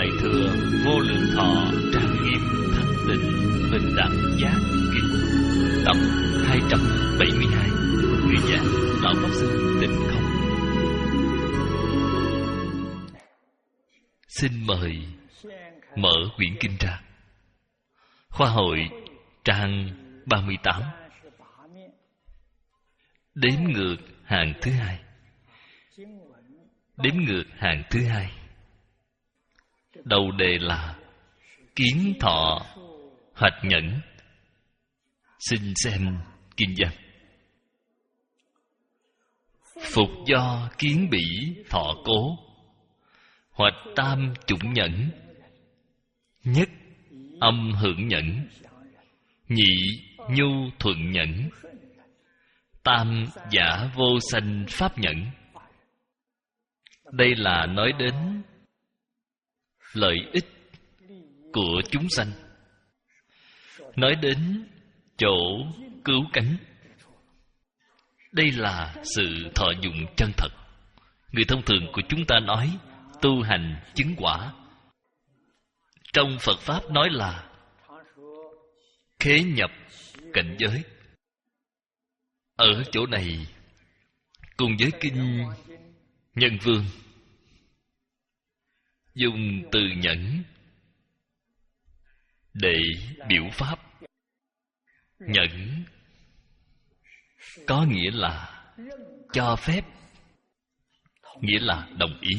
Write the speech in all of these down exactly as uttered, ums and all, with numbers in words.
Đại Thừa Vô Lượng Thọ Trang Nghiêm Thanh Tịnh Bình Đẳng Giác Kinh tập hai trăm bảy mươi hai. Người giảng Lão Pháp Sư Tịnh Không. Xin mời mở quyển kinh ra. Khoa hội trang ba mươi tám, đếm ngược hàng thứ hai. Đếm ngược hàng thứ hai. Đầu đề là kiến thọ hoạch nhẫn. Xin xem kinh văn. Phục do kiến bỉ thọ cố, hoạch tam chủng nhẫn. Nhất âm hưởng nhẫn, nhị nhu thuận nhẫn, tam giả vô sanh pháp nhẫn. Đây là nói đến lợi ích của chúng sanh, nói đến chỗ cứu cánh. Đây là sự thọ dụng chân thật. Người thông thường của chúng ta nói tu hành chứng quả. Trong Phật Pháp nói là khế nhập cảnh giới. Ở chỗ này cùng với kinh Nhân Vương dùng từ nhẫn để biểu pháp. Nhẫn có nghĩa là cho phép, nghĩa là đồng ý.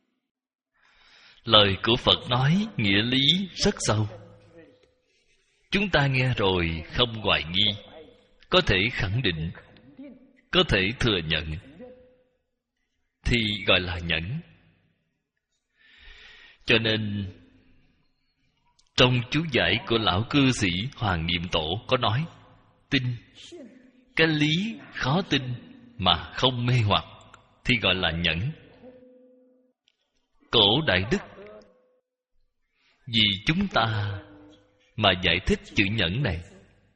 Lời của Phật nói nghĩa lý rất sâu. Chúng ta nghe rồi không hoài nghi, có thể khẳng định, có thể thừa nhận, thì gọi là nhẫn. Cho nên trong chú giải của lão cư sĩ Hoàng Niệm Tổ có nói: tin, cái lý khó tin mà không mê hoặc thì gọi là nhẫn. Cổ Đại Đức vì chúng ta mà giải thích chữ nhẫn này.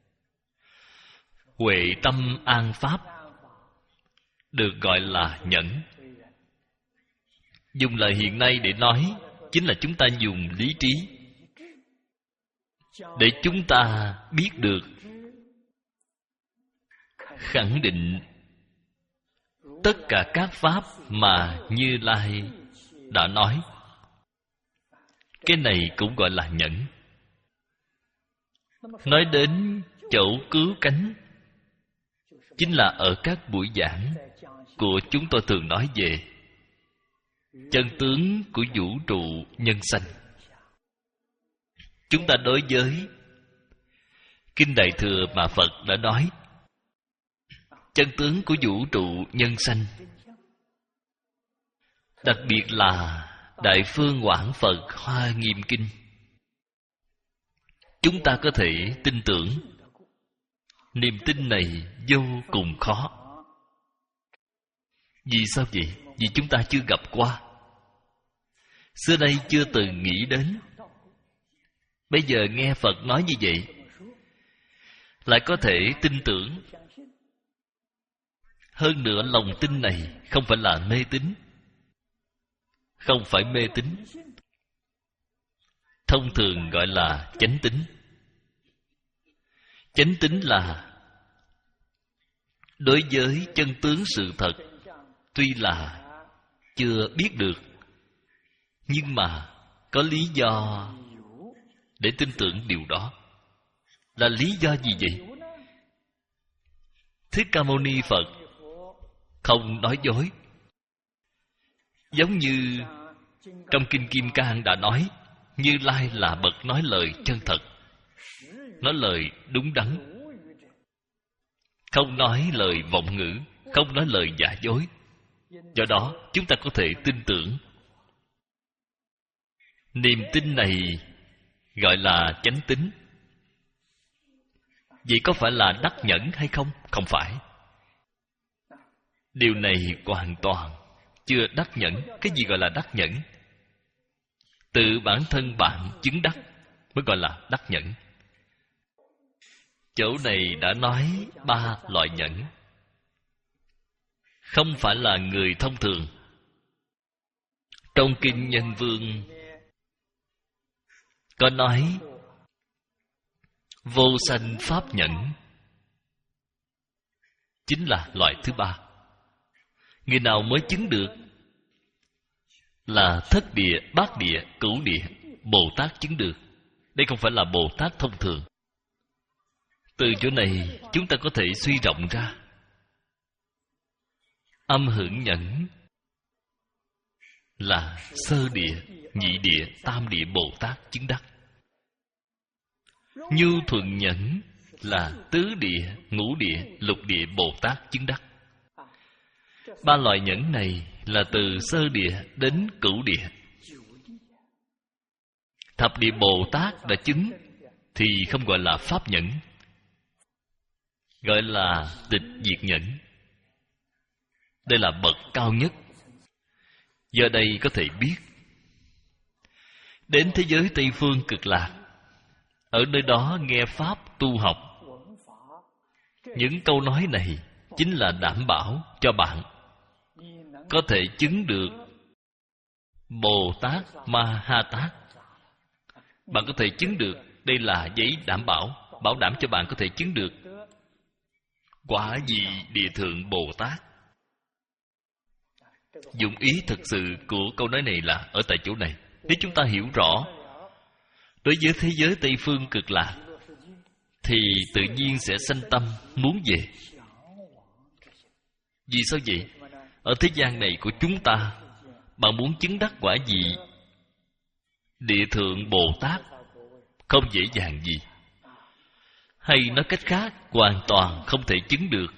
Huệ tâm an pháp được gọi là nhẫn. Dùng lời hiện nay để nói chính là chúng ta dùng lý trí để chúng ta biết được, khẳng định tất cả các pháp mà Như Lai đã nói. Cái này cũng gọi là nhẫn. Nói đến chỗ cứu cánh chính là ở các buổi giảng của chúng tôi thường nói về chân tướng của vũ trụ nhân sanh. Chúng ta đối với Kinh Đại Thừa mà Phật đã nói chân tướng của vũ trụ nhân sanh, đặc biệt là Đại Phương Quảng Phật Hoa Nghiêm Kinh, chúng ta có thể tin tưởng. Niềm tin này vô cùng khó. Vì sao vậy? Vì chúng ta chưa gặp qua, xưa nay chưa từng nghĩ đến. Bây giờ nghe Phật nói như vậy, lại có thể tin tưởng. Hơn nữa lòng tin này không phải là mê tín, không phải mê tín, thông thường gọi là chánh tín. Chánh tín là đối với chân tướng sự thật tuy là chưa biết được, nhưng mà có lý do để tin tưởng điều đó. Là lý do gì vậy? Thích Ca Mâu Ni Phật không nói dối. Giống như trong Kinh Kim Cang đã nói, Như Lai là bậc nói lời chân thật, nói lời đúng đắn, không nói lời vọng ngữ, không nói lời giả dối. Do đó chúng ta có thể tin tưởng. Niềm tin này gọi là chánh tín. Vậy có phải là đắc nhẫn hay không? Không phải. Điều này hoàn toàn chưa đắc nhẫn. Cái gì gọi là đắc nhẫn? Tự bản thân bạn chứng đắc mới gọi là đắc nhẫn. Chỗ này đã nói ba loại nhẫn. Không phải là người thông thường. Trong Kinh Nhân Vương Có nói vô sanh pháp nhẫn chính là loại thứ ba. Người nào mới chứng được là thất địa, bát địa, cửu địa Bồ Tát chứng được. Đây không phải là Bồ Tát thông thường. Từ chỗ này chúng ta có thể suy rộng ra. Âm hưởng nhẫn là sơ địa, nhị địa, tam địa Bồ Tát chứng đắc. Nhu thuận nhẫn là tứ địa, ngũ địa, lục địa Bồ Tát chứng đắc. Ba loại nhẫn này là từ sơ địa đến cửu địa. Thập địa Bồ Tát đã chứng thì không gọi là pháp nhẫn, gọi là tịch diệt nhẫn. Đây là bậc cao nhất. Giờ đây có thể biết, đến thế giới Tây Phương Cực Lạc, ở nơi đó nghe pháp tu học, những câu nói này chính là đảm bảo cho bạn có thể chứng được Bồ Tát Ma Ha Tát. Bạn có thể chứng được, đây là giấy đảm bảo, bảo đảm cho bạn có thể chứng được quả vị địa thượng Bồ Tát. Dụng ý thực sự của câu nói này là ở tại chỗ này. Nếu chúng ta hiểu rõ đối với thế giới Tây Phương Cực Lạc thì tự nhiên sẽ sanh tâm muốn về. Vì sao vậy? Ở thế gian này của chúng ta, bạn muốn chứng đắc quả vị địa thượng Bồ Tát không dễ dàng gì. Hay nói cách khác, hoàn toàn không thể chứng được.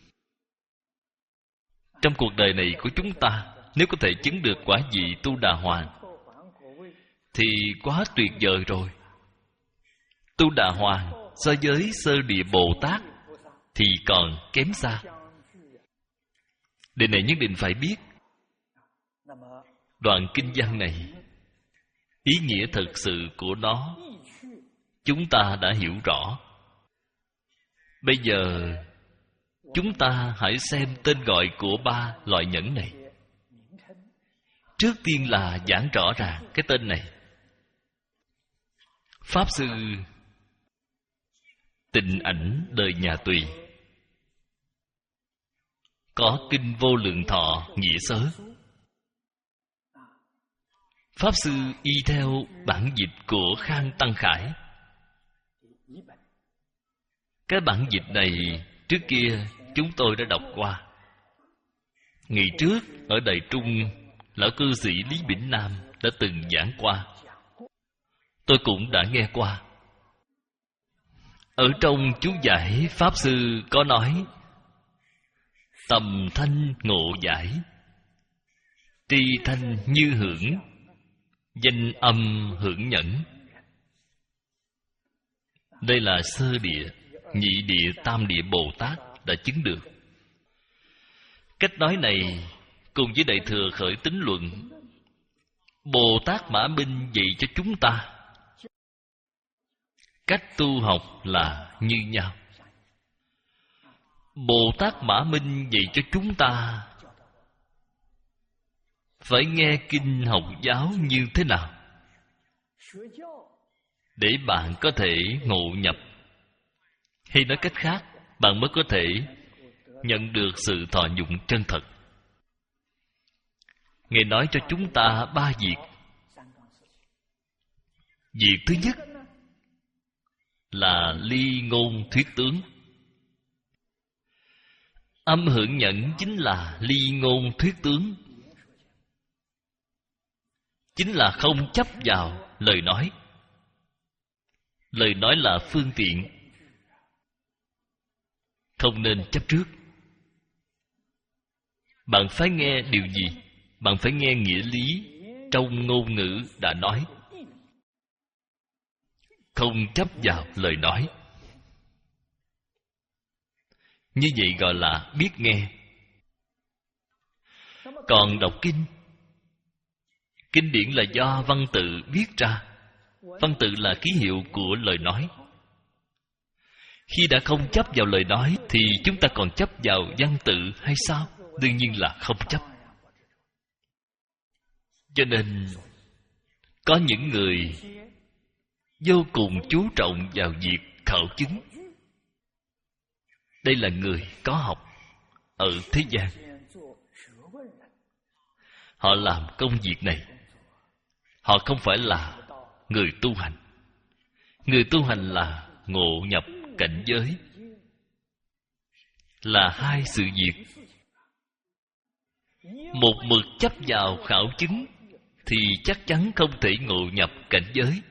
Trong cuộc đời này của chúng ta, nếu có thể chứng được quả vị Tu Đà Hoàng thì quá tuyệt vời rồi. Tu Đà Hoàng so với sơ địa Bồ Tát thì còn kém xa. Điều này nhất định phải biết. Đoạn kinh văn này, ý nghĩa thực sự của nó chúng ta đã hiểu rõ. Bây giờ chúng ta hãy xem tên gọi của ba loại nhẫn này. Trước tiên là giảng rõ ràng cái tên này. Pháp Sư Tịnh Ảnh Đời Nhà Tùy có kinh Vô Lượng Thọ Nghĩa Sớ. Pháp Sư y theo bản dịch của Khang Tăng Khải. Cái bản dịch này trước kia chúng tôi đã đọc qua. Ngày trước ở Đại Trung, lão cư sĩ Lý Bỉnh Nam đã từng giảng qua. Tôi cũng đã nghe qua. Ở trong chú giải, Pháp Sư có nói: tầm thanh ngộ giải, tri thanh như hưởng, danh âm hưởng nhẫn. Đây là sơ địa, nhị địa, tam địa Bồ Tát đã chứng được. Cách nói này cùng với Đại Thừa Khởi Tín Luận, Bồ Tát Mã Minh dạy cho chúng ta cách tu học là như nhau. Bồ Tát Mã Minh dạy cho chúng ta phải nghe kinh học giáo như thế nào để bạn có thể ngộ nhập. Hay nói cách khác, bạn mới có thể nhận được sự thọ dụng chân thật. Ngài nói cho chúng ta ba việc. Việc thứ nhất là ly ngôn thuyết tướng. Âm hưởng nhẫn chính là ly ngôn thuyết tướng, chính là không chấp vào lời nói. Lời nói là phương tiện, không nên chấp trước. Bạn phải nghe điều gì? Bạn phải nghe nghĩa lý trong ngôn ngữ đã nói, không chấp vào lời nói. Như vậy gọi là biết nghe. Còn đọc kinh, kinh điển là do văn tự viết ra. Văn tự là ký hiệu của lời nói. Khi đã không chấp vào lời nói thì chúng ta còn chấp vào văn tự hay sao? Đương nhiên là không chấp. Cho nên có những người vô cùng chú trọng vào việc khảo chứng. Đây là người có học ở thế gian. Họ làm công việc này. Họ không phải là người tu hành. Người tu hành là ngộ nhập cảnh giới, là hai sự việc. Một mực chấp vào khảo chứng thì chắc chắn không thể ngộ nhập cảnh giới.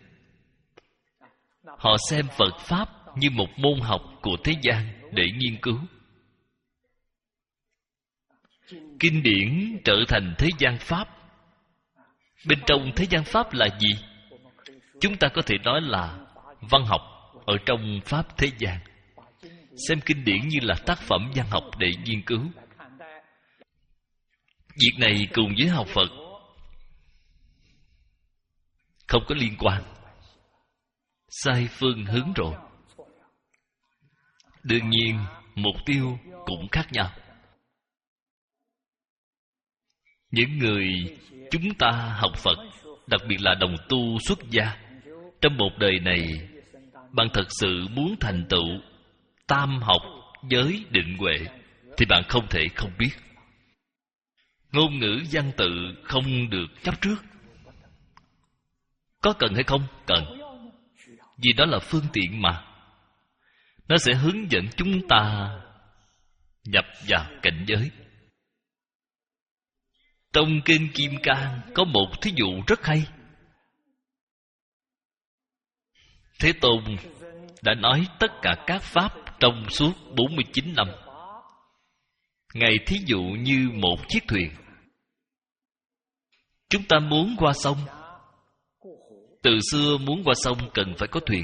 Họ xem Phật Pháp như một môn học của thế gian để nghiên cứu. Kinh điển trở thành thế gian Pháp. Bên trong thế gian Pháp là gì? Chúng ta có thể nói là văn học ở trong Pháp thế gian. Xem kinh điển như là tác phẩm văn học để nghiên cứu. Việc này cùng với học Phật không có liên quan. Sai phương hướng rồi. Đương nhiên mục tiêu cũng khác nhau. Những người chúng ta học Phật, đặc biệt là đồng tu xuất gia, trong một đời này bạn thật sự muốn thành tựu tam học giới định huệ thì bạn không thể không biết. Ngôn ngữ văn tự không được chấp trước. Có cần hay không? Cần. Vì đó là phương tiện mà. Nó sẽ hướng dẫn chúng ta nhập vào cảnh giới. Trong Kinh Kim Cang có một thí dụ rất hay. Thế Tôn đã nói tất cả các Pháp trong suốt bốn mươi chín năm. Ngài thí dụ như một chiếc thuyền. Chúng ta muốn qua sông. Từ xưa muốn qua sông cần phải có thuyền.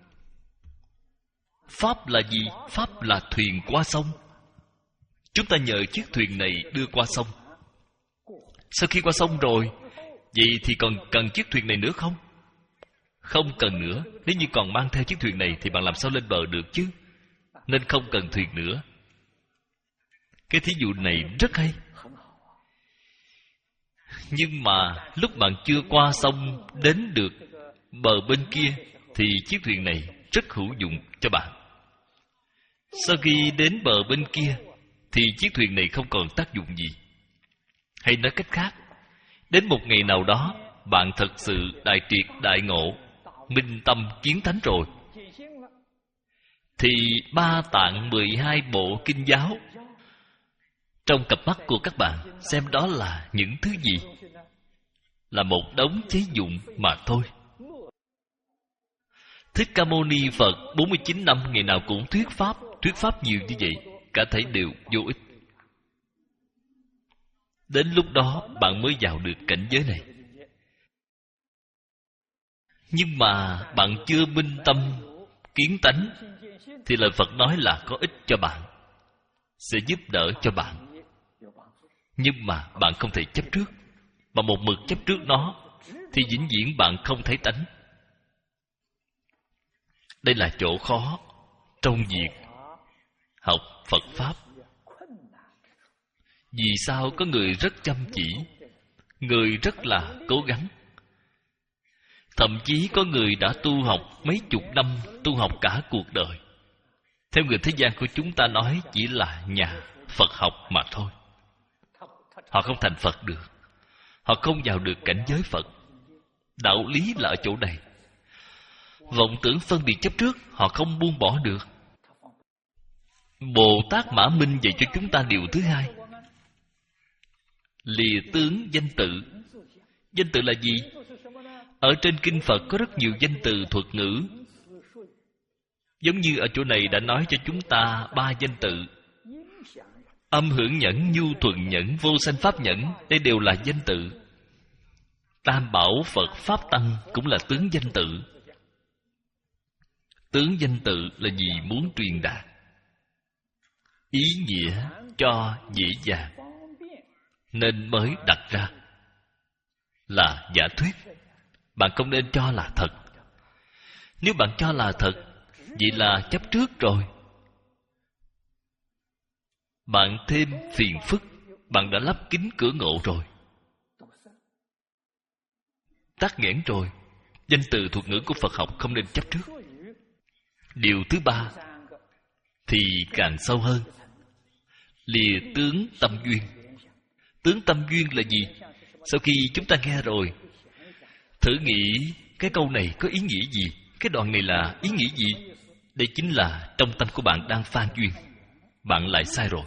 Pháp là gì? Pháp là thuyền qua sông. Chúng ta nhờ chiếc thuyền này đưa qua sông. Sau khi qua sông rồi, vậy thì còn cần chiếc thuyền này nữa không? Không cần nữa. Nếu như còn mang theo chiếc thuyền này thì bạn làm sao lên bờ được chứ? Nên không cần thuyền nữa. Cái thí dụ này rất hay. Nhưng mà lúc bạn chưa qua sông đến được bờ bên kia thì chiếc thuyền này rất hữu dụng cho bạn. Sau khi đến bờ bên kia thì chiếc thuyền này không còn tác dụng gì. Hay nói cách khác, đến một ngày nào đó bạn thật sự đại triệt đại ngộ, minh tâm kiến thánh rồi, thì ba tạng mười hai bộ kinh giáo trong cặp mắt của các bạn xem đó là những thứ gì? Là một đống giấy vụn mà thôi. Thích Ca Mâu Ni Phật bốn mươi chín năm ngày nào cũng thuyết Pháp. Thuyết Pháp nhiều như vậy, cả thảy đều vô ích. Đến lúc đó bạn mới vào được cảnh giới này. Nhưng mà bạn chưa minh tâm kiến tánh thì lời Phật nói là có ích cho bạn, sẽ giúp đỡ cho bạn. Nhưng mà bạn không thể chấp trước. Mà một mực chấp trước nó thì vĩnh viễn bạn không thấy tánh. Đây là chỗ khó trong việc học Phật Pháp. Vì sao có người rất chăm chỉ, người rất là cố gắng, thậm chí có người đã tu học mấy chục năm, tu học cả cuộc đời. Theo người thế gian của chúng ta nói chỉ là nhà Phật học mà thôi. Họ không thành Phật được. Họ không vào được cảnh giới Phật. Đạo lý là ở chỗ này. Vọng tưởng phân biệt chấp trước họ không buông bỏ được. Bồ Tát Mã Minh dạy cho chúng ta điều thứ hai: lìa tướng danh tự. Danh tự là gì? Ở trên kinh Phật có rất nhiều danh từ thuật ngữ. Giống như ở chỗ này đã nói cho chúng ta ba danh tự: âm hưởng nhẫn, nhu thuận nhẫn, vô sanh pháp nhẫn. Đây đều là danh tự. Tam bảo Phật Pháp Tăng cũng là tướng danh tự. Tướng danh tự là gì? Muốn truyền đạt ý nghĩa cho dễ dàng, nên mới đặt ra là giả thuyết. Bạn không nên cho là thật. Nếu bạn cho là thật, vậy là chấp trước rồi. Bạn thêm phiền phức. Bạn đã lắp kín cửa ngộ rồi, tắc nghẽn rồi. Danh từ thuật ngữ của Phật học không nên chấp trước. Điều thứ ba thì càng sâu hơn. Lìa tướng tâm duyên. Tướng tâm duyên là gì? Sau khi chúng ta nghe rồi, thử nghĩ cái câu này có ý nghĩa gì? Cái đoạn này là ý nghĩa gì? Đây chính là trong tâm của bạn đang phan duyên. Bạn lại sai rồi.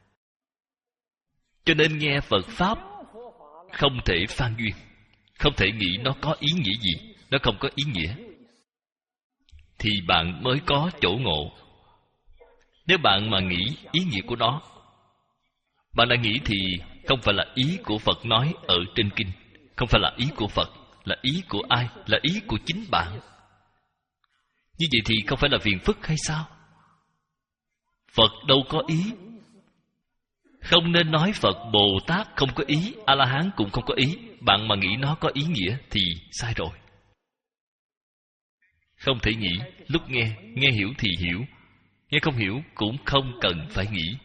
Cho nên nghe Phật Pháp không thể phan duyên, không thể nghĩ nó có ý nghĩa gì. Nó không có ý nghĩa thì bạn mới có chỗ ngộ. Nếu bạn mà nghĩ ý nghĩa của nó, bạn đã nghĩ thì không phải là ý của Phật nói ở trên kinh, không phải là ý của Phật, là ý của ai? Là ý của chính bạn. Như vậy thì không phải là phiền phức hay sao? Phật đâu có ý. Không nên nói Phật Bồ Tát không có ý, A-la-hán cũng không có ý. Bạn mà nghĩ nó có ý nghĩa thì sai rồi. Không thể nghĩ. Lúc nghe, nghe hiểu thì hiểu, nghe không hiểu cũng không cần phải nghĩ.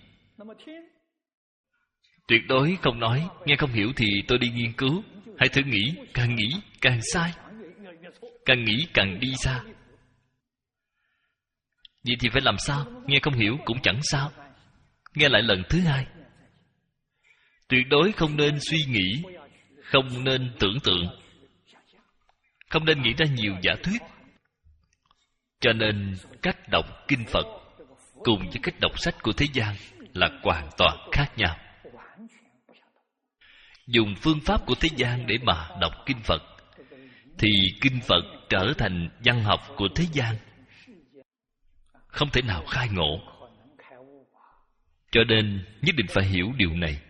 Tuyệt đối không nói nghe không hiểu thì tôi đi nghiên cứu. Hãy thử nghĩ, càng nghĩ càng sai, càng nghĩ càng đi xa. Vậy thì phải làm sao? Nghe không hiểu cũng chẳng sao, nghe lại lần thứ hai. Tuyệt đối không nên suy nghĩ, không nên tưởng tượng, không nên nghĩ ra nhiều giả thuyết. Cho nên cách đọc kinh Phật cùng với cách đọc sách của thế gian là hoàn toàn khác nhau. Dùng phương pháp của thế gian để mà đọc kinh Phật thì kinh Phật trở thành văn học của thế gian, không thể nào khai ngộ. Cho nên nhất định phải hiểu điều này.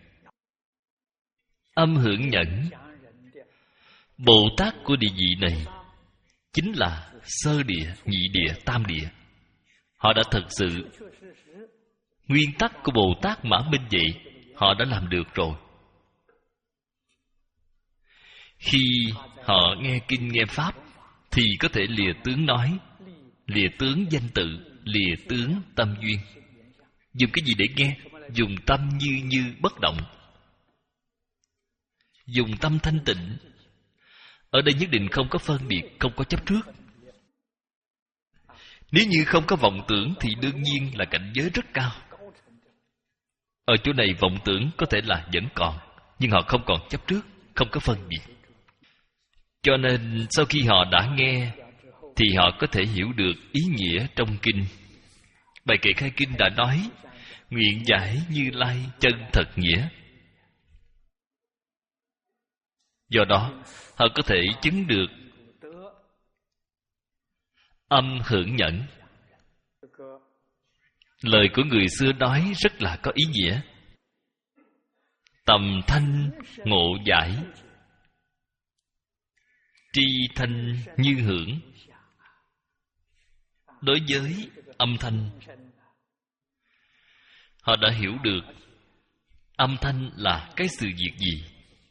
Âm hưởng nhẫn, Bồ Tát của địa vị này chính là sơ địa, nhị địa, tam địa. Họ đã thật sự nguyên tắc của Bồ Tát Mã Minh vậy, họ đã làm được rồi. Khi họ nghe kinh nghe pháp thì có thể lìa tướng nói, lìa tướng danh tự, lìa tướng tâm duyên. Dùng cái gì để nghe? Dùng tâm như như bất động, dùng tâm thanh tịnh. Ở đây nhất định không có phân biệt, không có chấp trước. Nếu như không có vọng tưởng thì đương nhiên là cảnh giới rất cao. Ở chỗ này vọng tưởng có thể là vẫn còn, nhưng họ không còn chấp trước, không có phân biệt. Cho nên sau khi họ đã nghe thì họ có thể hiểu được ý nghĩa trong kinh. Bài kệ khai kinh đã nói: nguyện giải Như Lai chân thật nghĩa. Do đó họ có thể chứng được âm hưởng nhẫn. Lời của người xưa nói rất là có ý nghĩa. Tầm thanh ngộ giải, tri thanh như hưởng. Đối với âm thanh, họ đã hiểu được âm thanh là cái sự việc gì.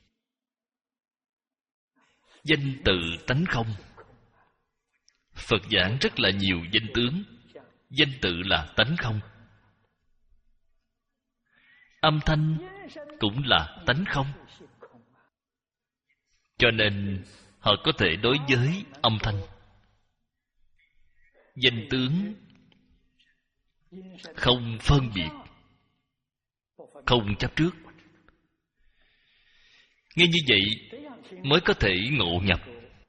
Danh từ tánh không. Phật giảng rất là nhiều danh tướng, danh tự là tánh không. Âm thanh cũng là tánh không. Cho nên họ có thể đối với âm thanh, danh tướng không phân biệt, không chấp trước. Nghe như vậy mới có thể ngộ nhập.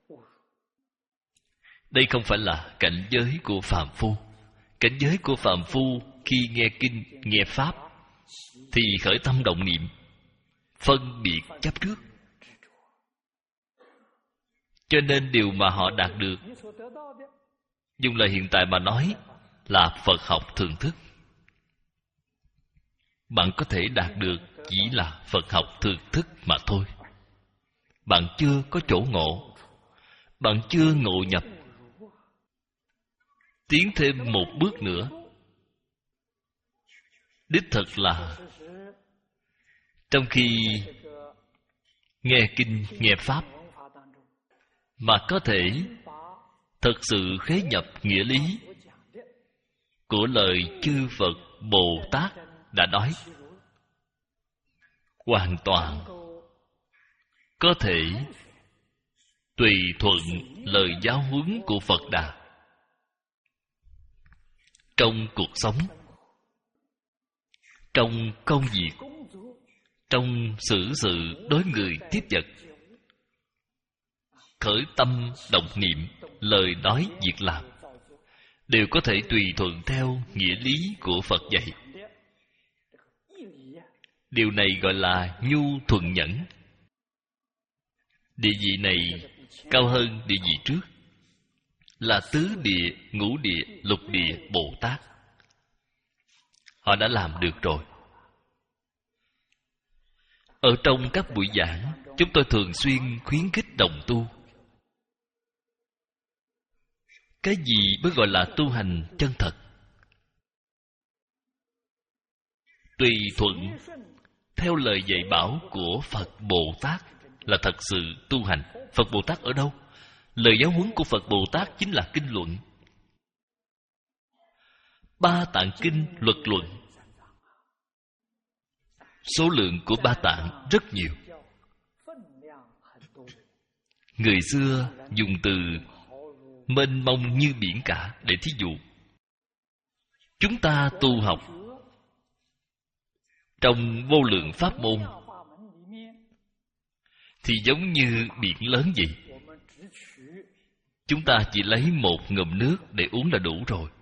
Đây không phải là cảnh giới của phàm phu. Cảnh giới của phàm phu khi nghe kinh, nghe pháp thì khởi tâm động niệm, phân biệt chấp trước. Cho nên điều mà họ đạt được, dùng lời hiện tại mà nói, là Phật học thường thức. Bạn có thể đạt được chỉ là Phật học thường thức mà thôi. Bạn chưa có chỗ ngộ, bạn chưa ngộ nhập. Tiến thêm một bước nữa, đích thực là trong khi nghe kinh, nghe pháp mà có thể thật sự khế nhập nghĩa lý của lời chư Phật Bồ Tát đã nói, hoàn toàn có thể tùy thuận lời giáo huấn của Phật Đà. Trong cuộc sống, trong công việc, trong xử sự đối người tiếp vật, khởi tâm động niệm, lời nói việc làm đều có thể tùy thuận theo nghĩa lý của Phật dạy. Điều này gọi là nhu thuận nhẫn. Địa vị này cao hơn địa vị trước, là tứ địa, ngũ địa, lục địa Bồ Tát. Họ đã làm được rồi. Ở trong các buổi giảng, chúng tôi thường xuyên khuyến khích đồng tu. Cái gì mới gọi là tu hành chân thật? Tùy thuận theo lời dạy bảo của Phật Bồ Tát là thật sự tu hành. Phật Bồ Tát ở đâu? Lời giáo huấn của Phật Bồ Tát chính là kinh luận. Ba tạng kinh luật luận. Số lượng của ba tạng rất nhiều. Người xưa dùng từ mênh mông như biển cả để thí dụ. Chúng ta tu học trong vô lượng pháp môn thì giống như biển lớn vậy. Chúng ta chỉ lấy một ngụm nước để uống là đủ rồi.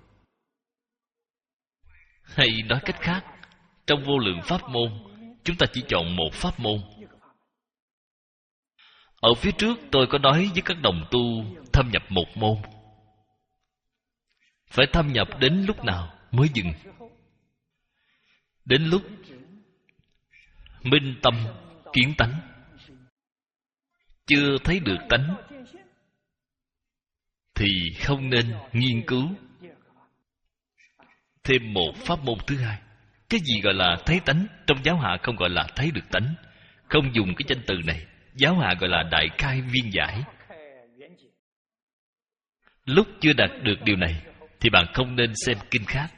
Hay nói cách khác, trong vô lượng pháp môn, chúng ta chỉ chọn một pháp môn. Ở phía trước tôi có nói với các đồng tu thâm nhập một môn. Phải thâm nhập đến lúc nào mới dừng? Đến lúc minh tâm kiến tánh. Chưa thấy được tánh thì không nên nghiên cứu thêm một pháp môn thứ hai. Cái gì gọi là thấy tánh? Trong giáo hạ không gọi là thấy được tánh, không dùng cái danh từ này. Giáo hạ gọi là đại khai viên giải. Lúc chưa đạt được điều này thì bạn không nên xem kinh khác.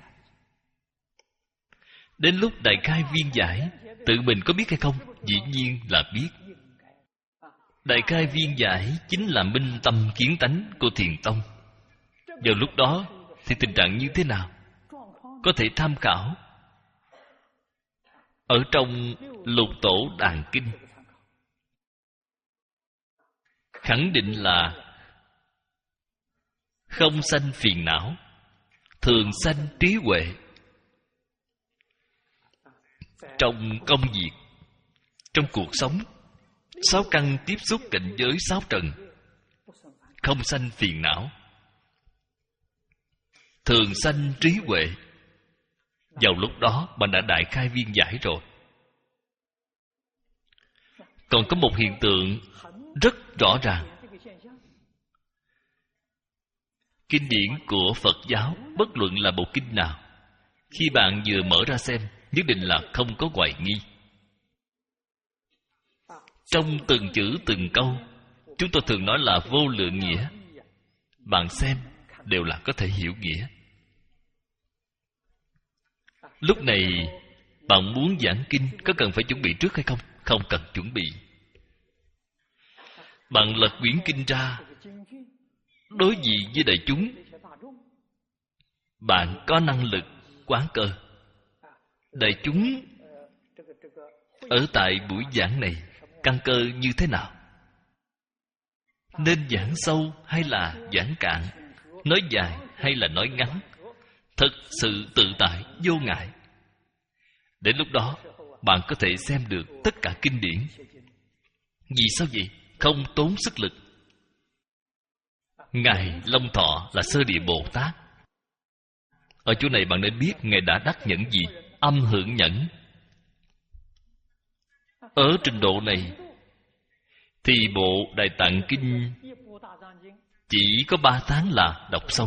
Đến lúc đại khai viên giải, tự mình có biết hay không? Dĩ nhiên là biết. Đại khai viên giải chính là minh tâm kiến tánh của Thiền Tông. Vào lúc đó thì tình trạng như thế nào? Có thể tham khảo ở trong Lục Tổ Đàn Kinh. Khẳng định là không sanh phiền não, thường sanh trí huệ. Trong công việc, trong cuộc sống, sáu căn tiếp xúc cảnh giới sáu trần, không sanh phiền não, thường sanh trí huệ. Vào lúc đó bạn đã đại khai viên giải rồi. Còn có một hiện tượng rất rõ ràng. Kinh điển của Phật giáo, bất luận là bộ kinh nào, khi bạn vừa mở ra xem, nhất định là không có hoài nghi. Trong từng chữ từng câu, chúng tôi thường nói là vô lượng nghĩa. Bạn xem đều là có thể hiểu nghĩa. Lúc này bạn muốn giảng kinh có cần phải chuẩn bị trước hay không? Không cần chuẩn bị. Bạn lật quyển kinh ra, đối diện với đại chúng, bạn có năng lực quán cơ. Đại chúng ở tại buổi giảng này căn cơ như thế nào? Nên giảng sâu hay là giảng cạn? Nói dài hay là nói ngắn? Thật sự tự tại, vô ngại. Đến lúc đó bạn có thể xem được tất cả kinh điển. Vì sao vậy? Không tốn sức lực. Ngài Long Thọ là Sơ Địa Bồ Tát. Ở chỗ này bạn nên biết Ngài đã đắc nhẫn gì? Âm hưởng nhẫn. Ở trình độ này thì bộ Đại Tạng Kinh chỉ có ba tháng là đọc xong.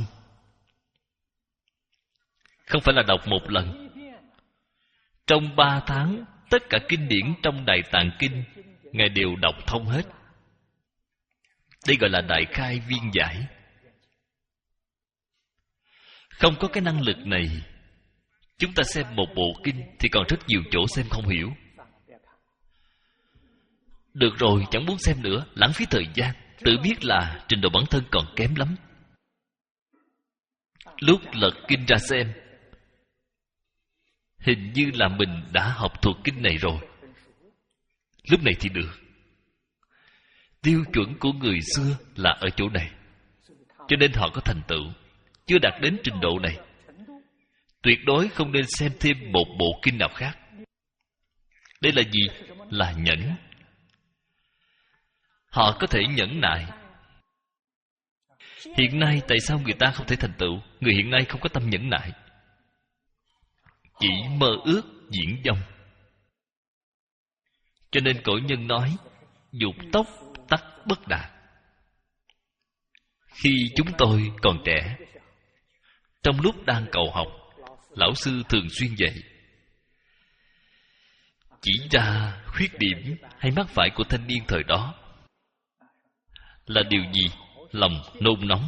Không phải là đọc một lần. Trong ba tháng, tất cả kinh điển trong Đại Tạng Kinh Ngài đều đọc thông hết. Đây gọi là đại khai viên giải. Không có cái năng lực này, chúng ta xem một bộ kinh thì còn rất nhiều chỗ xem không hiểu. Được rồi, chẳng muốn xem nữa, lãng phí thời gian. tự biết là trình độ bản thân còn kém lắm. Lúc lật kinh ra xem, hình như là mình đã học thuộc kinh này rồi. Lúc này thì được. Tiêu chuẩn của người xưa là ở chỗ này, cho nên họ có thành tựu. Chưa đạt đến trình độ này, tuyệt đối không nên xem thêm một bộ kinh nào khác. Đây là gì? Là nhẫn. Họ có thể nhẫn nại. Hiện nay tại sao người ta không thể thành tựu? Người hiện nay không có tâm nhẫn nại, chỉ mơ ước diễn vong. Cho nên cổ nhân nói dục tốc tắc bất đạt. Khi chúng tôi còn trẻ, trong lúc đang cầu học, lão sư thường xuyên dạy, chỉ ra khuyết điểm hay mắc phải của thanh niên thời đó là điều gì? Lòng nôn nóng.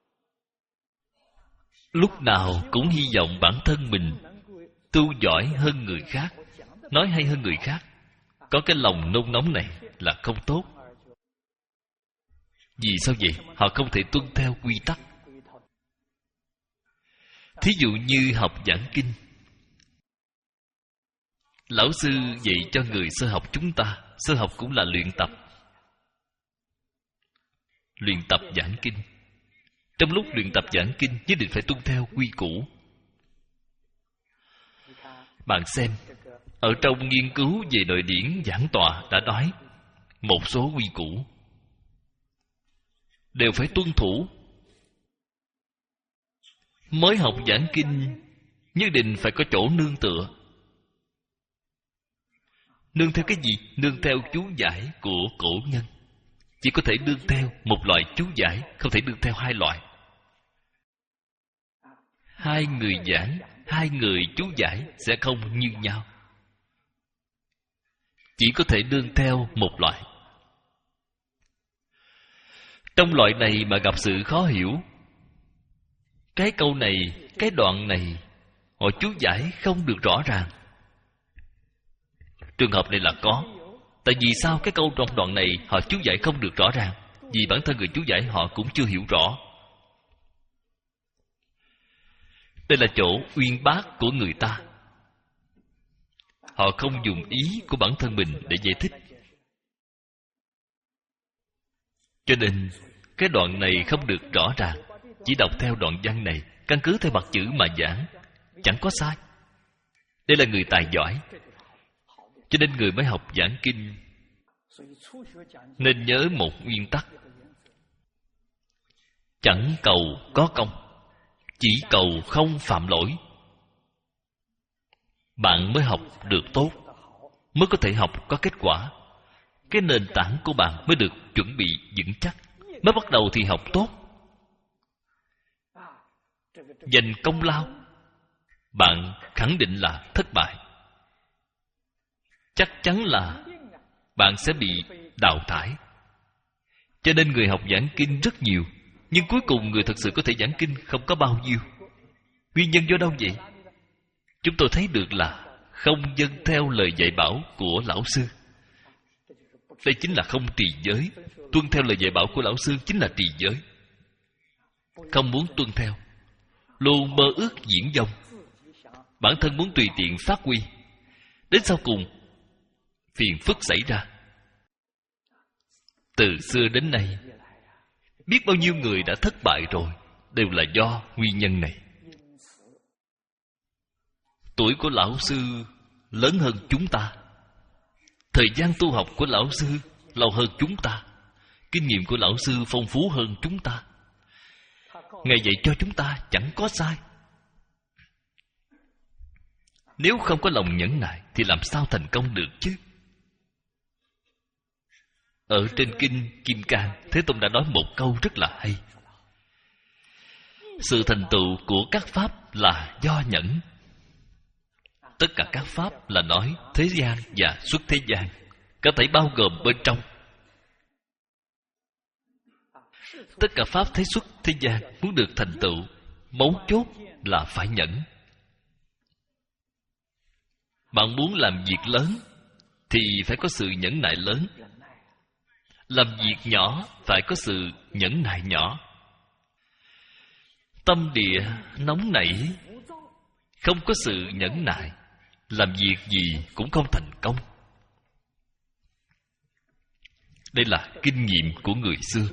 Lúc nào cũng hy vọng bản thân mình tu giỏi hơn người khác, nói hay hơn người khác. Có cái lòng nôn nóng này là không tốt. Vì sao vậy? Họ không thể tuân theo quy tắc. Thí dụ như học giảng kinh, lão sư dạy cho người sơ học chúng ta. Sơ học cũng là luyện tập. Luyện tập giảng kinh. Trong lúc luyện tập giảng kinh, nhất định phải tuân theo quy củ. Bạn xem, ở trong nghiên cứu về nội điển giảng tọa đã nói một số quy củ đều phải tuân thủ. Mới học giảng kinh, nhất định phải có chỗ nương tựa. Nương theo cái gì? Nương theo chú giải của cổ nhân. Chỉ có thể nương theo một loại chú giải, không thể nương theo hai loại. Hai người giảng, hai người chú giải sẽ không như nhau. Chỉ có thể nương theo một loại. Trong loại này mà gặp sự khó hiểu, cái câu này, cái đoạn này họ chú giải không được rõ ràng. Trường hợp này là có. Tại vì sao cái câu trong đoạn này họ chú giải không được rõ ràng? Vì bản thân người chú giải họ cũng chưa hiểu rõ. Đây là chỗ uyên bác của người ta. Họ không dùng ý của bản thân mình để giải thích. Cho nên cái đoạn này không được rõ ràng. Chỉ đọc theo đoạn văn này, căn cứ theo mặt chữ mà giảng, chẳng có sai. Đây là người tài giỏi. Cho nên người mới học giảng kinh nên nhớ một nguyên tắc: chẳng cầu có công, chỉ cầu không phạm lỗi. Bạn mới học được tốt, mới có thể học có kết quả. Cái nền tảng của bạn mới được chuẩn bị vững chắc. Mới bắt đầu thì học tốt, giành công lao, bạn khẳng định là thất bại. Chắc chắn là bạn sẽ bị đào thải. Cho nên người học giảng kinh rất nhiều, nhưng cuối cùng người thật sự có thể giảng kinh không có bao nhiêu. Nguyên nhân do đâu vậy? Chúng tôi thấy được là không vâng theo lời dạy bảo của lão sư. Đây chính là không trì giới. Tuân theo lời dạy bảo của lão sư chính là trì giới. Không muốn tuân theo, luôn mơ ước diễn vong, bản thân muốn tùy tiện phát huy. Đến sau cùng phiền phức xảy ra. Từ xưa đến nay, biết bao nhiêu người đã thất bại rồi, đều là do nguyên nhân này. Tuổi của lão sư lớn hơn chúng ta, thời gian tu học của lão sư lâu hơn chúng ta, kinh nghiệm của lão sư phong phú hơn chúng ta. Ngài dạy cho chúng ta chẳng có sai. Nếu không có lòng nhẫn nại thì làm sao thành công được chứ? Ở trên kinh Kim Cang, Thế Tôn đã nói một câu rất là hay: sự thành tựu của các pháp là do nhẫn. Tất cả các pháp là nói thế gian và xuất thế gian, có thể bao gồm bên trong. Tất cả pháp thế xuất thế gian muốn được thành tựu, mấu chốt là phải nhẫn. Bạn muốn làm việc lớn thì phải có sự nhẫn nại lớn. Làm việc nhỏ phải có sự nhẫn nại nhỏ. Tâm địa nóng nảy, không có sự nhẫn nại, làm việc gì cũng không thành công. Đây là kinh nghiệm của người xưa.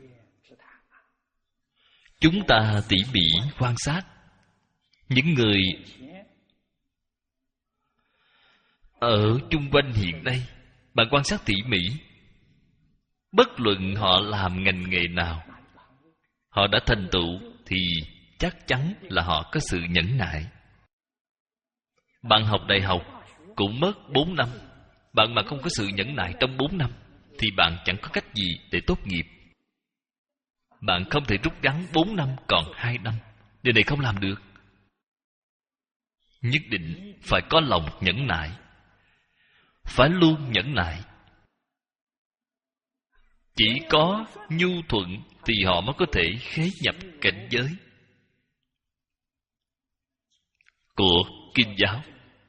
Chúng ta tỉ mỉ quan sát những người ở chung quanh hiện nay. Bạn quan sát tỉ mỉ, bất luận họ làm ngành nghề nào, họ đã thành tựu thì chắc chắn là họ có sự nhẫn nại. Bạn học đại học cũng mất bốn năm. Bạn mà không có sự nhẫn nại trong bốn năm thì bạn chẳng có cách gì để tốt nghiệp. Bạn không thể rút ngắn bốn năm còn hai năm. Điều này không làm được. Nhất định phải có lòng nhẫn nại, phải luôn nhẫn nại. Chỉ có nhu thuận thì họ mới có thể khế nhập cảnh giới của Kinh giáo.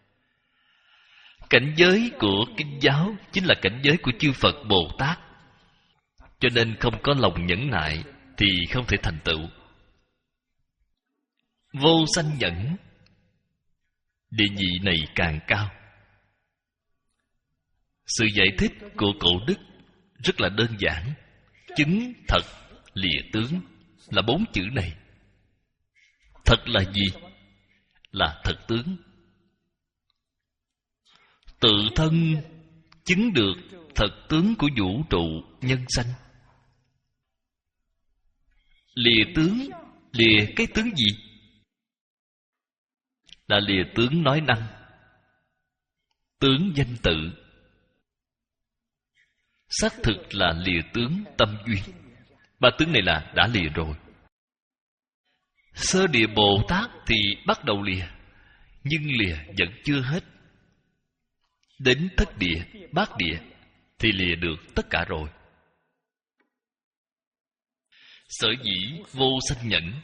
Cảnh giới của Kinh giáo chính là cảnh giới của chư Phật Bồ Tát. Cho nên không có lòng nhẫn nại thì không thể thành tựu. Vô sanh nhẫn, địa vị này càng cao. Sự giải thích của cổ đức rất là đơn giản. Chứng thật lìa tướng là bốn chữ này. Thật là gì? Là thật tướng. Tự thân chứng được thật tướng của vũ trụ nhân sanh. Lìa tướng, lìa cái tướng gì? Là lìa tướng nói năng, tướng danh tự. Xác thực là lìa tướng tâm duyên. Ba tướng này là đã lìa rồi. Sơ địa Bồ Tát thì bắt đầu lìa, nhưng lìa vẫn chưa hết. Đến thất địa, bát địa thì lìa được tất cả rồi. Sở dĩ vô sanh nhẫn,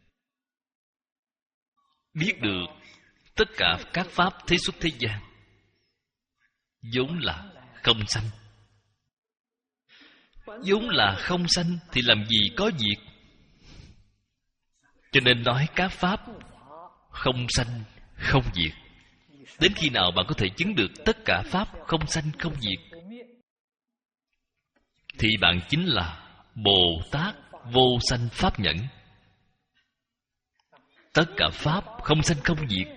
biết được tất cả các pháp thế xuất thế gian vốn là không sanh. Vốn là không sanh thì làm gì có diệt. Cho nên nói các pháp không sanh không diệt. Đến khi nào bạn có thể chứng được tất cả pháp không sanh không diệt thì bạn chính là Bồ Tát vô sanh pháp nhẫn. Tất cả pháp không sanh không diệt.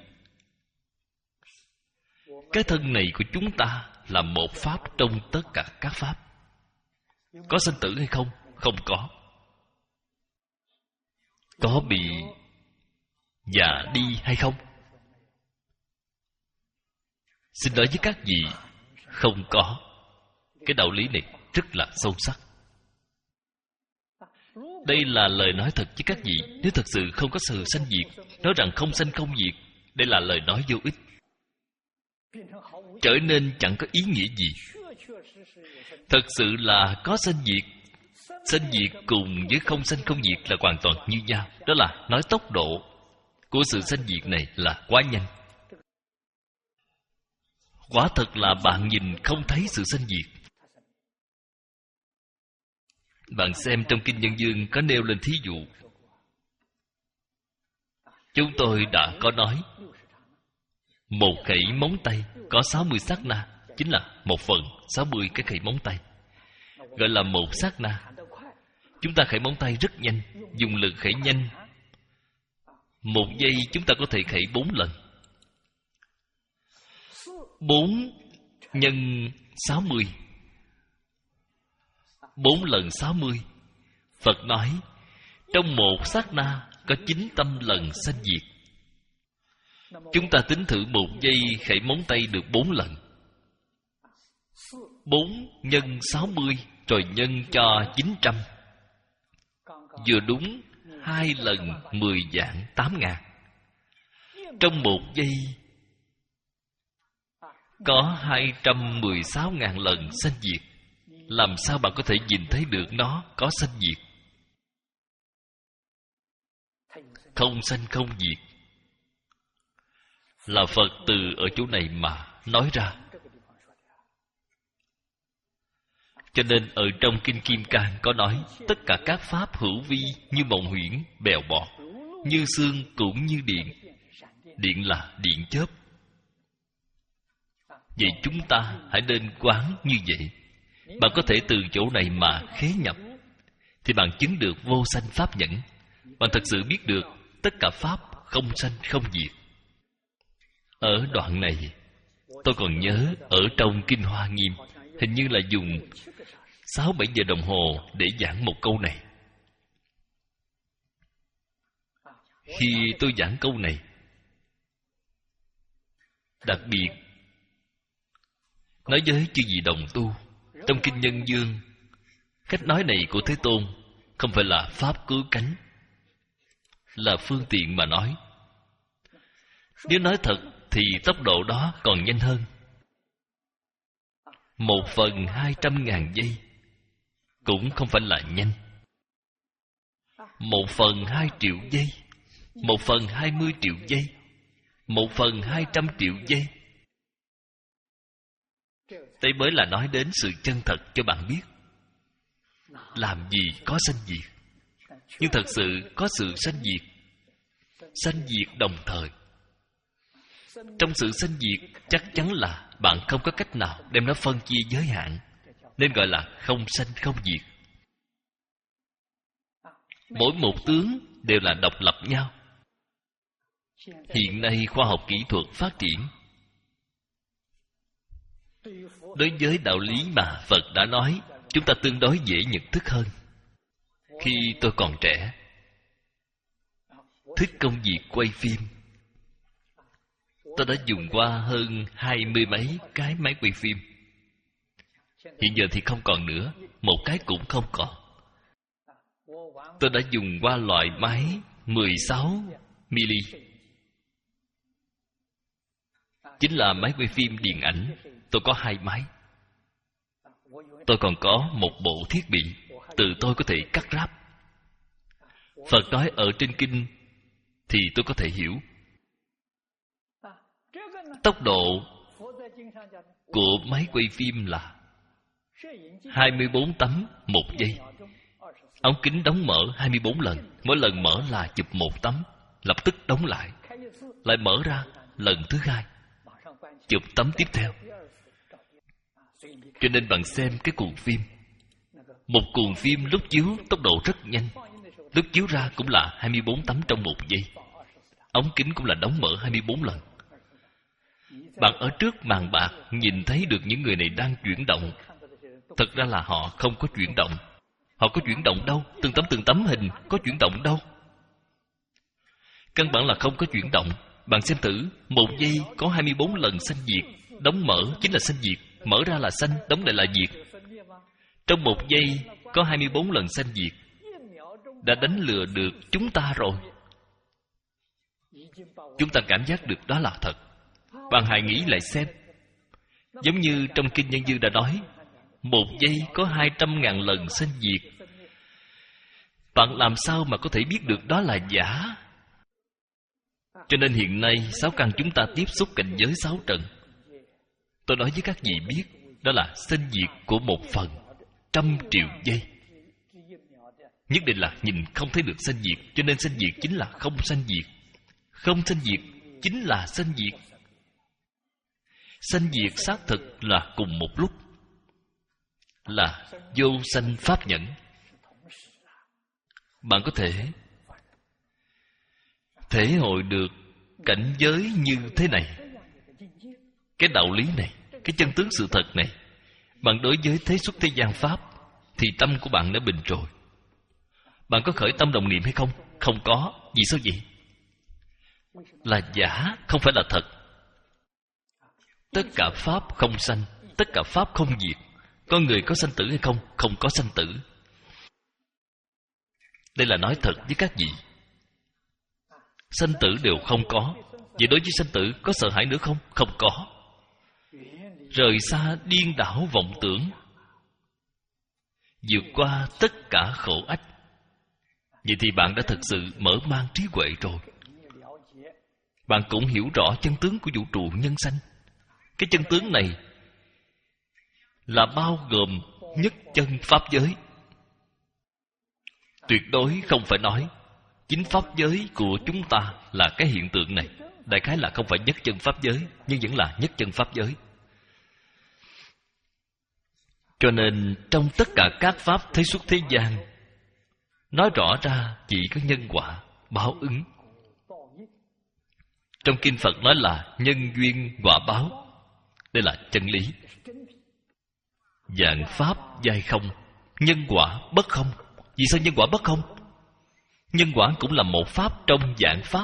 Cái thân này của chúng ta là một pháp trong tất cả các pháp. Có sanh tử hay không? Không có. Có bị già đi hay không? Xin nói với các vị, không có. Cái đạo lý này rất là sâu sắc. Đây là lời nói thật với các vị. Nếu thật sự không có sự sanh diệt, nói rằng không sanh không diệt, đây là lời nói vô ích, trở nên chẳng có ý nghĩa gì. Thật sự là có sanh diệt. Sanh diệt cùng với không sanh không diệt là hoàn toàn như nhau. Đó là nói tốc độ của sự sanh diệt này là quá nhanh. Quả thật là bạn nhìn không thấy sự sanh diệt. Bạn xem trong Kinh Nhân Dương có nêu lên thí dụ. Chúng tôi đã có nói một khẩy móng tay có sáu mươi sát na, chính là một phần sáu mươi cái khẩy móng tay, gọi là một sát na. Chúng ta khẩy móng tay rất nhanh, dùng lực khẩy nhanh. Một giây chúng ta có thể khẩy bốn lần. Bốn nhân sáu mươi, bốn lần sáu mươi. Phật nói trong một sát na có chín tâm lần sanh diệt. Chúng ta tính thử một giây khẩy móng tay được bốn lần. Bốn nhân sáu mươi rồi nhân cho chín trăm, vừa đúng hai lần mười vạn tám ngàn. Trong một giây có hai trăm mười sáu ngàn lần sanh diệt. Làm sao bạn có thể nhìn thấy được nó có sanh diệt? Không sanh không diệt là Phật từ ở chỗ này mà nói ra. Cho nên ở trong Kinh Kim Cang có nói, tất cả các pháp hữu vi như mộng huyễn, bèo bọt, như sương cũng như điện. Điện là điện chớp. Vậy chúng ta hãy nên quán như vậy. Bạn có thể từ chỗ này mà khế nhập, thì bạn chứng được vô sanh pháp nhẫn. Bạn thật sự biết được tất cả pháp không sanh không diệt. Ở đoạn này, tôi còn nhớ ở trong Kinh Hoa Nghiêm, hình như là dùng sáu bảy giờ đồng hồ để giảng một câu này. Khi tôi giảng câu này, đặc biệt nói với chư vị đồng tu, trong Kinh Nhân Dương, cách nói này của Thế Tôn không phải là pháp cứu cánh, là phương tiện mà nói. Nếu nói thật thì tốc độ đó còn nhanh hơn. Một phần hai trăm ngàn giây cũng không phải là nhanh. Một phần hai triệu giây, một phần hai mươi triệu giây, một phần hai trăm triệu giây. Đây mới là nói đến sự chân thật cho bạn biết. Làm gì có sanh diệt, nhưng thật sự có sự sanh diệt. Sanh diệt đồng thời. Trong sự sanh diệt, chắc chắn là bạn không có cách nào đem nó phân chia giới hạn, nên gọi là không sanh không diệt. Mỗi một tướng đều là độc lập nhau. Hiện nay khoa học kỹ thuật phát triển, đối với đạo lý mà Phật đã nói, chúng ta tương đối dễ nhận thức hơn. Khi tôi còn trẻ, thích công việc quay phim, tôi đã dùng qua hơn hai mươi mấy cái máy quay phim. Hiện giờ thì không còn nữa, một cái cũng không còn. Tôi đã dùng qua loại máy mười sáu mi-li, chính là máy quay phim điện ảnh. Tôi có hai máy. Tôi còn có một bộ thiết bị tự tôi có thể cắt ráp. Phật nói ở trên kinh thì tôi có thể hiểu. Tốc độ của máy quay phim là hai mươi bốn tấm một giây. Ống kính đóng mở hai mươi bốn lần. Mỗi lần mở là chụp một tấm, lập tức đóng lại, lại mở ra lần thứ hai, chụp tấm tiếp theo. Cho nên bạn xem cái cuộn phim, một cuộn phim lúc chiếu tốc độ rất nhanh, lúc chiếu ra cũng là hai mươi bốn tấm trong một giây. Ống kính cũng là đóng mở hai mươi bốn lần. Bạn ở trước màn bạc nhìn thấy được những người này đang chuyển động. Thật ra là họ không có chuyển động. Họ có chuyển động đâu? Từng tấm từng tấm hình có chuyển động đâu? Căn bản là không có chuyển động. Bạn xem thử, một giây có hai mươi bốn lần sanh diệt. Đóng mở chính là sanh diệt, mở ra là sanh, đóng lại là diệt. Trong một giây có hai mươi bốn lần sanh diệt, đã đánh lừa được chúng ta rồi. Chúng ta cảm giác được đó là thật. Bạn hãy nghĩ lại xem. Giống như trong Kinh Nhân Dương đã nói, một giây có hai trăm ngàn lần sanh diệt. Bạn làm sao mà có thể biết được đó là giả? Cho nên hiện nay sáu căn chúng ta tiếp xúc cảnh giới sáu trần. Tôi nói với các vị biết, đó là sanh diệt của một phần trăm triệu giây. Nhất định là nhìn không thấy được sanh diệt. Cho nên sanh diệt chính là không sanh diệt. Không sanh diệt chính là sanh diệt. Sanh diệt xác thực là cùng một lúc, là vô sanh pháp nhẫn. Bạn có thể thể hội được cảnh giới như thế này, cái đạo lý này, cái chân tướng sự thật này. Bạn đối với thế xuất thế gian pháp thì tâm của bạn đã bình rồi. Bạn có khởi tâm đồng niệm hay không? Không có. Vì sao vậy? Là giả, không phải là thật. Tất cả pháp không sanh, tất cả pháp không diệt. Con người có sanh tử hay không? Không có sanh tử. Đây là nói thật với các vị. Sanh tử đều không có. Vậy đối với sanh tử có sợ hãi nữa không? Không có. Rời xa điên đảo vọng tưởng, vượt qua tất cả khổ ách. Vậy thì bạn đã thực sự mở mang trí huệ rồi. Bạn cũng hiểu rõ chân tướng của vũ trụ nhân sanh. Cái chân tướng này là bao gồm nhất chân pháp giới. Tuyệt đối không phải nói chính pháp giới của chúng ta là cái hiện tượng này. Đại khái là không phải nhất chân pháp giới, nhưng vẫn là nhất chân pháp giới. Cho nên trong tất cả các pháp thế xuất thế gian, nói rõ ra chỉ có nhân quả, báo ứng. Trong kinh Phật nói là nhân duyên quả báo. Đây là chân lý. Vạn pháp giai không, nhân quả bất không. Vì sao nhân quả bất không? Nhân quả cũng là một pháp trong vạn pháp.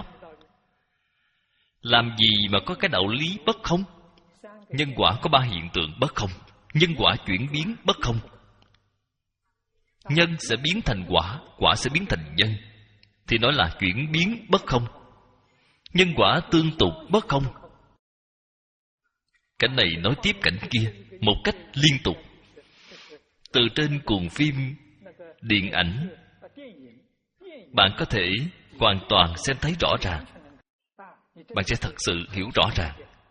Làm gì mà có cái đạo lý bất không? Nhân quả có ba hiện tượng bất không. Nhân quả chuyển biến bất không. Nhân sẽ biến thành quả, quả sẽ biến thành nhân, thì nói là chuyển biến bất không. Nhân quả tương tục bất không. Cảnh này nói tiếp cảnh kia, một cách liên tục. Từ trên cuồng phim, điện ảnh, bạn có thể hoàn toàn xem thấy rõ ràng. Bạn sẽ thật sự hiểu rõ ràng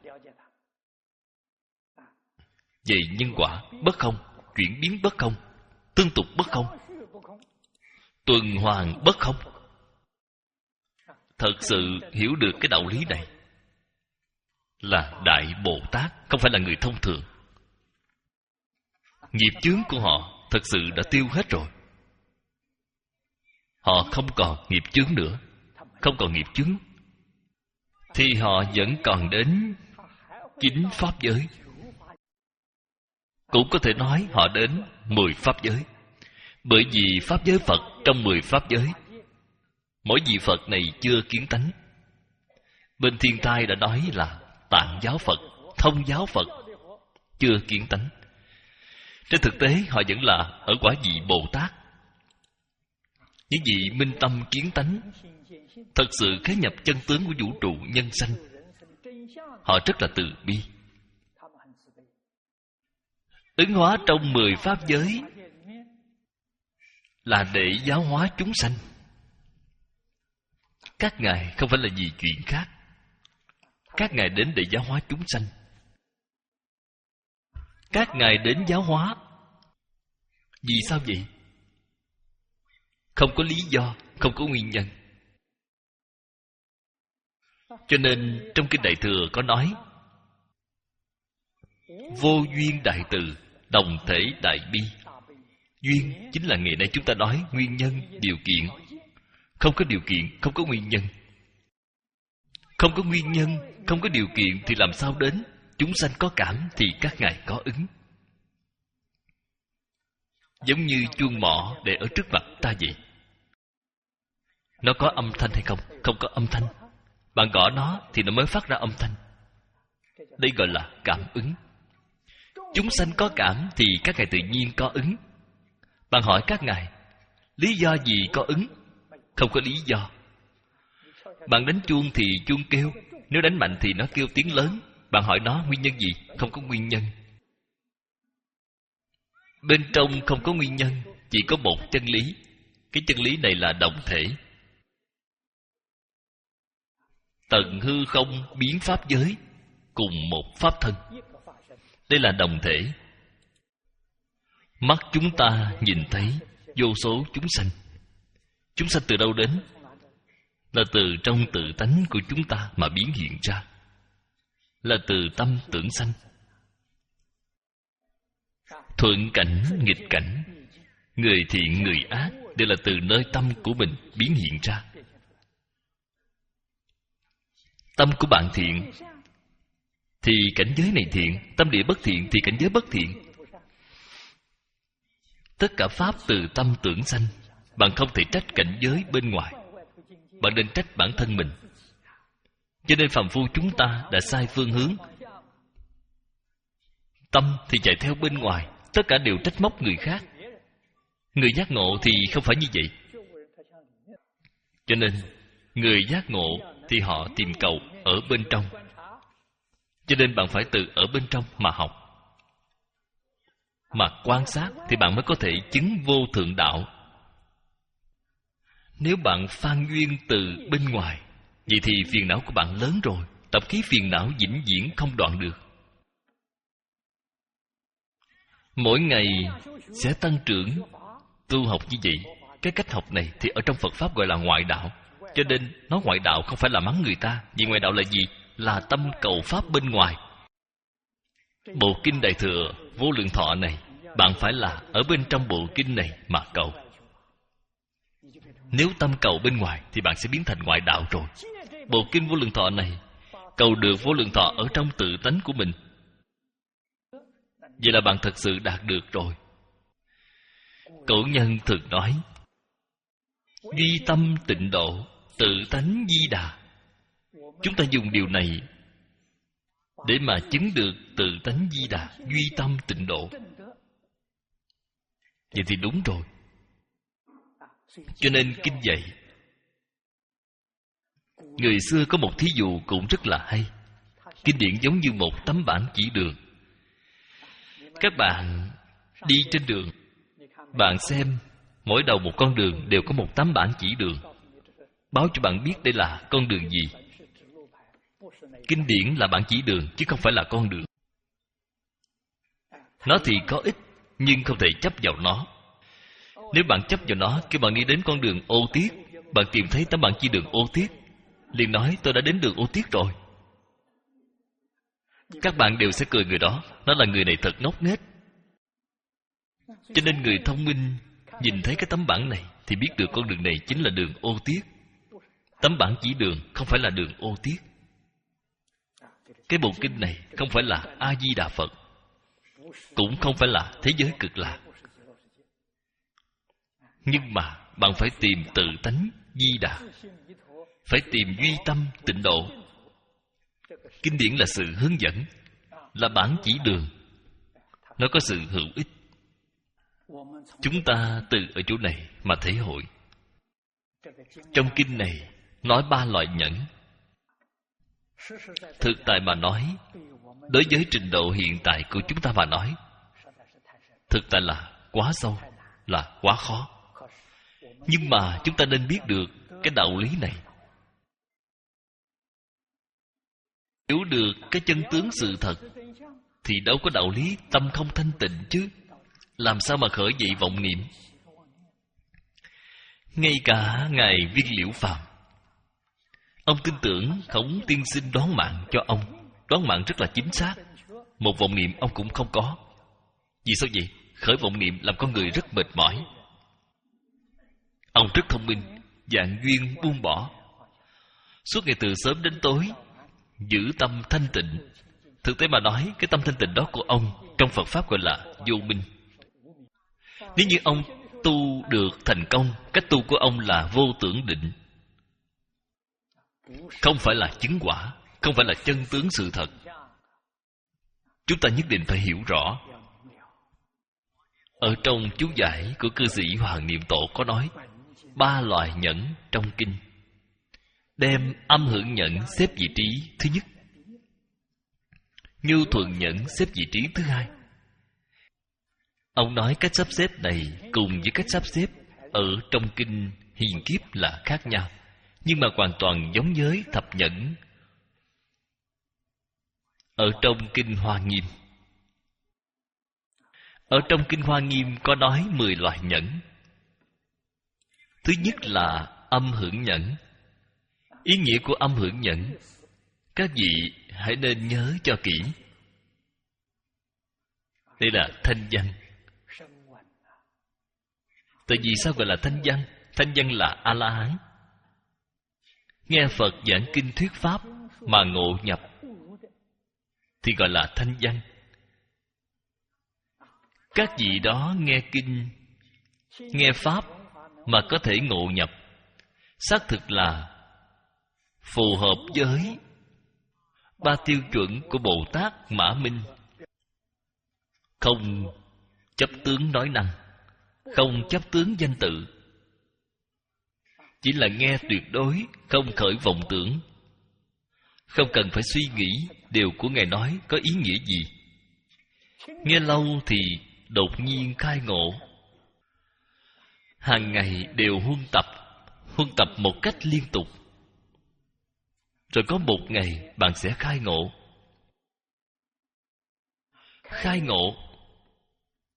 về nhân quả bất không, chuyển biến bất không, tương tục bất không, tuần hoàn bất không. Thật sự hiểu được cái đạo lý này là Đại Bồ Tát, không phải là người thông thường. Nghiệp chướng của họ thật sự đã tiêu hết rồi. Họ không còn nghiệp chướng nữa. Không còn nghiệp chướng thì họ vẫn còn đến chín pháp giới. Cũng có thể nói họ đến mười pháp giới. Bởi vì pháp giới Phật trong mười pháp giới, mỗi vị Phật này chưa kiến tánh. Bên Thiên Thai đã nói là Tạng giáo Phật, Thông giáo Phật chưa kiến tánh. Trên thực tế họ vẫn là ở quả vị Bồ Tát. Những vị minh tâm kiến tánh, thật sự khế nhập chân tướng của vũ trụ nhân sanh, họ rất là từ bi. Ứng hóa trong mười pháp giới là để giáo hóa chúng sanh. Các ngài không phải là vì chuyện khác. Các ngài đến để giáo hóa chúng sanh. Các ngài đến giáo hóa vì sao vậy? Không có lý do, không có nguyên nhân. Cho nên trong kinh Đại Thừa có nói vô duyên đại từ, đồng thể đại bi. Duyên chính là ngày nay chúng ta nói nguyên nhân, điều kiện. Không có điều kiện, không có nguyên nhân. Không có nguyên nhân, không có điều kiện thì làm sao đến? Chúng sanh có cảm thì các ngài có ứng. Giống như chuông mõ để ở trước mặt ta vậy. Nó có âm thanh hay không? Không có âm thanh. Bạn gõ nó thì nó mới phát ra âm thanh. Đây gọi là cảm ứng. Chúng sanh có cảm thì các ngài tự nhiên có ứng. Bạn hỏi các ngài, lý do gì có ứng? Không có lý do. Bạn đánh chuông thì chuông kêu. Nếu đánh mạnh thì nó kêu tiếng lớn. Bạn hỏi nó nguyên nhân gì? Không có nguyên nhân. Bên trong không có nguyên nhân, chỉ có một chân lý. Cái chân lý này là đồng thể. Tận hư không biến pháp giới, cùng một pháp thân. Đây là đồng thể. Mắt chúng ta nhìn thấy vô số chúng sanh. Chúng sanh từ đâu đến? Là từ trong tự tánh của chúng ta mà biến hiện ra. Là từ tâm tưởng sanh. Thuận cảnh, nghịch cảnh, người thiện, người ác đều là từ nơi tâm của mình biến hiện ra. Tâm của bạn thiện thì cảnh giới này thiện. Tâm địa bất thiện thì cảnh giới bất thiện. Tất cả pháp từ tâm tưởng sanh. Bạn không thể trách cảnh giới bên ngoài. Bạn nên trách bản thân mình. Cho nên phàm phu chúng ta đã sai phương hướng. Tâm thì chạy theo bên ngoài, tất cả đều trách móc người khác. Người giác ngộ thì không phải như vậy. Cho nên người giác ngộ thì họ tìm cầu ở bên trong. Cho nên bạn phải từ ở bên trong mà học, mà quan sát thì bạn mới có thể chứng vô thượng đạo. Nếu bạn phan duyên từ bên ngoài, vậy thì phiền não của bạn lớn rồi. Tập khí phiền não vĩnh viễn không đoạn được. mỗi ngày sẽ tăng trưởng tu học như vậy. Cái cách học này thì ở trong Phật Pháp gọi là ngoại đạo. Cho nên nói ngoại đạo không phải là mắng người ta. Vì ngoại đạo là gì? Là tâm cầu Pháp bên ngoài. Bộ Kinh Đại Thừa Vô Lượng Thọ này, bạn phải là ở bên trong bộ kinh này mà cầu. Nếu tâm cầu bên ngoài thì bạn sẽ biến thành ngoại đạo rồi. Bộ Kinh Vô Lượng Thọ này cầu được Vô Lượng Thọ ở trong tự tánh của mình, vậy là bạn thật sự đạt được rồi. Cổ nhân thường nói duy tâm tịnh độ, tự tánh di đà. Chúng ta dùng điều này để mà chứng được tự tánh di đà, duy tâm tịnh độ. Vậy thì đúng rồi. Cho nên kinh dạy, người xưa có một thí dụ cũng rất là hay. Kinh điển giống như một tấm bảng chỉ đường. Các bạn đi trên đường, bạn xem mỗi đầu một con đường đều có một tấm bảng chỉ đường, báo cho bạn biết đây là con đường gì. Kinh điển là bảng chỉ đường chứ không phải là con đường. Nó thì có ích, nhưng không thể chấp vào nó. Nếu bạn chấp vào nó, khi bạn đi đến con đường ô tiết, bạn tìm thấy tấm bảng chỉ đường ô tiết, liền nói tôi đã đến đường ô tiết rồi. Các bạn đều sẽ cười người đó, nó là người này thật ngốc nghếch. Cho nên người thông minh nhìn thấy cái tấm bảng này thì biết được con đường này chính là đường ô tiết. Tấm bảng chỉ đường không phải là đường ô tiết. Cái bộ kinh này không phải là A Di Đà Phật, cũng không phải là thế giới cực lạc. Nhưng mà bạn phải tìm tự tánh Di Đà, phải tìm duy tâm tịnh độ. Kinh điển là sự hướng dẫn, là bản chỉ đường. Nó có sự hữu ích. Chúng ta từ ở chỗ này mà thể hội. Trong kinh này nói ba loại nhẫn. Thực tại mà nói, đối với trình độ hiện tại của chúng ta mà nói, thực tại là quá sâu, là quá khó. Nhưng mà chúng ta nên biết được cái đạo lý này. Hiểu được cái chân tướng sự thật thì đâu có đạo lý tâm không thanh tịnh chứ. Làm sao mà khởi dậy vọng niệm? Ngay cả Ngài Viên Liễu Phàm, ông tin tưởng Khổng Tiên Sinh đoán mạng cho ông. Đoán mạng rất là chính xác. Một vọng niệm ông cũng không có. Vì sao vậy? Khởi vọng niệm làm con người rất mệt mỏi. Ông rất thông minh, dạng duyên buông bỏ. Suốt ngày từ sớm đến tối giữ tâm thanh tịnh. Thực tế mà nói, cái tâm thanh tịnh đó của ông trong Phật Pháp gọi là vô minh. Nếu như ông tu được thành công, cách tu của ông là vô tưởng định, không phải là chứng quả, không phải là chân tướng sự thật. Chúng ta nhất định phải hiểu rõ. Ở trong chú giải của cư sĩ Hoàng Niệm Tổ có nói ba loại nhẫn trong kinh, đem âm hưởng nhẫn xếp vị trí thứ nhất, nhu thuận nhẫn xếp vị trí thứ hai. Ông nói cách sắp xếp này cùng với cách sắp xếp ở trong kinh Hiền Kiếp là khác nhau, nhưng mà hoàn toàn giống với thập nhẫn ở trong kinh Hoa Nghiêm. Ở trong kinh Hoa Nghiêm có nói mười loại nhẫn. Thứ nhất là âm hưởng nhẫn. Ý nghĩa của âm hưởng nhẫn, các vị hãy nên nhớ cho kỹ. Đây là thanh văn. Tại vì sao gọi là thanh văn? Thanh văn là A-la-hán. Nghe Phật giảng kinh thuyết pháp mà ngộ nhập thì gọi là thanh văn. Các vị đó nghe kinh, nghe pháp mà có thể ngộ nhập, xác thực là phù hợp với ba tiêu chuẩn của Bồ Tát Mã Minh. Không chấp tướng nói năng, không chấp tướng danh tự, chỉ là nghe tuyệt đối, không khởi vọng tưởng, không cần phải suy nghĩ điều của Ngài nói có ý nghĩa gì. Nghe lâu thì đột nhiên khai ngộ. Hàng ngày đều huân tập, huân tập một cách liên tục, rồi có một ngày bạn sẽ khai ngộ. Khai ngộ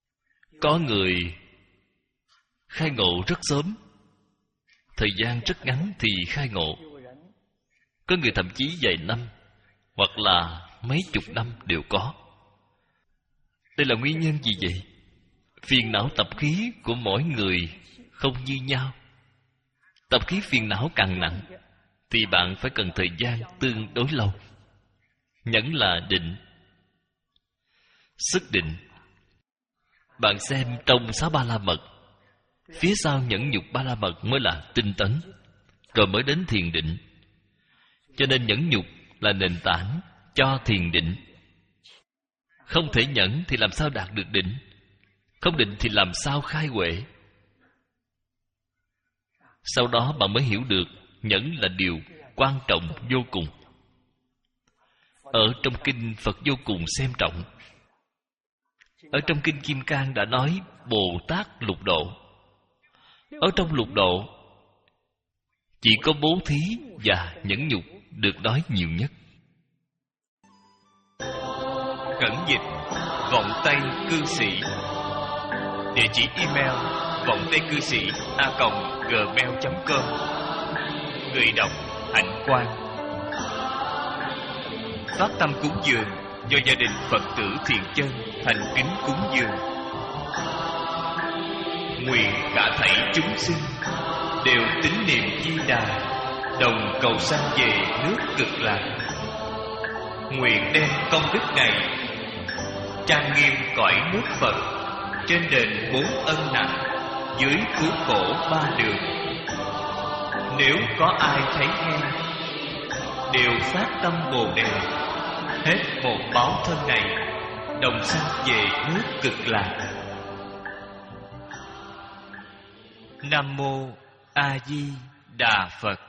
Có người khai ngộ rất sớm, thời gian rất ngắn thì khai ngộ. Có người thậm chí vài năm hoặc là mấy chục năm đều có. Đây là nguyên nhân gì vậy? Phiền não tập khí của mỗi người không như nhau. Tập khí phiền não càng nặng thì bạn phải cần thời gian tương đối lâu. Nhẫn là định, sức định. Bạn xem trong sáu ba la mật, phía sau nhẫn nhục ba la mật mới là tinh tấn, rồi mới đến thiền định. Cho nên nhẫn nhục là nền tảng cho thiền định. Không thể nhẫn thì làm sao đạt được định? Không định thì làm sao khai huệ? Sau đó bạn mới hiểu được nhẫn là điều quan trọng vô cùng. Ở trong kinh Phật vô cùng xem trọng. Ở trong kinh Kim Cang đã nói Bồ Tát lục độ. Ở trong lục độ chỉ có bố thí và nhẫn nhục được nói nhiều nhất. Cẩn dịch vọng tây cư sĩ. Địa chỉ email vọng tây cư sĩ a còng gmail chấm com. Người đọc Hạnh Quang. Phát tâm cúng dường do gia đình Phật tử Thiện Chân thành kính cúng dường. Nguyện cả thảy chúng sinh đều tín niệm Di Đà, đồng cầu sanh về nước Cực Lạc. Nguyện đem công đức này trang nghiêm cõi nước Phật, trên đền bốn ân nặng, dưới cứu khổ ba đường. Nếu có ai thấy nghe, đều phát tâm Bồ Đề, hết một báo thân này, đồng sanh về nước Cực Lạc. Nam mô A Di Đà Phật.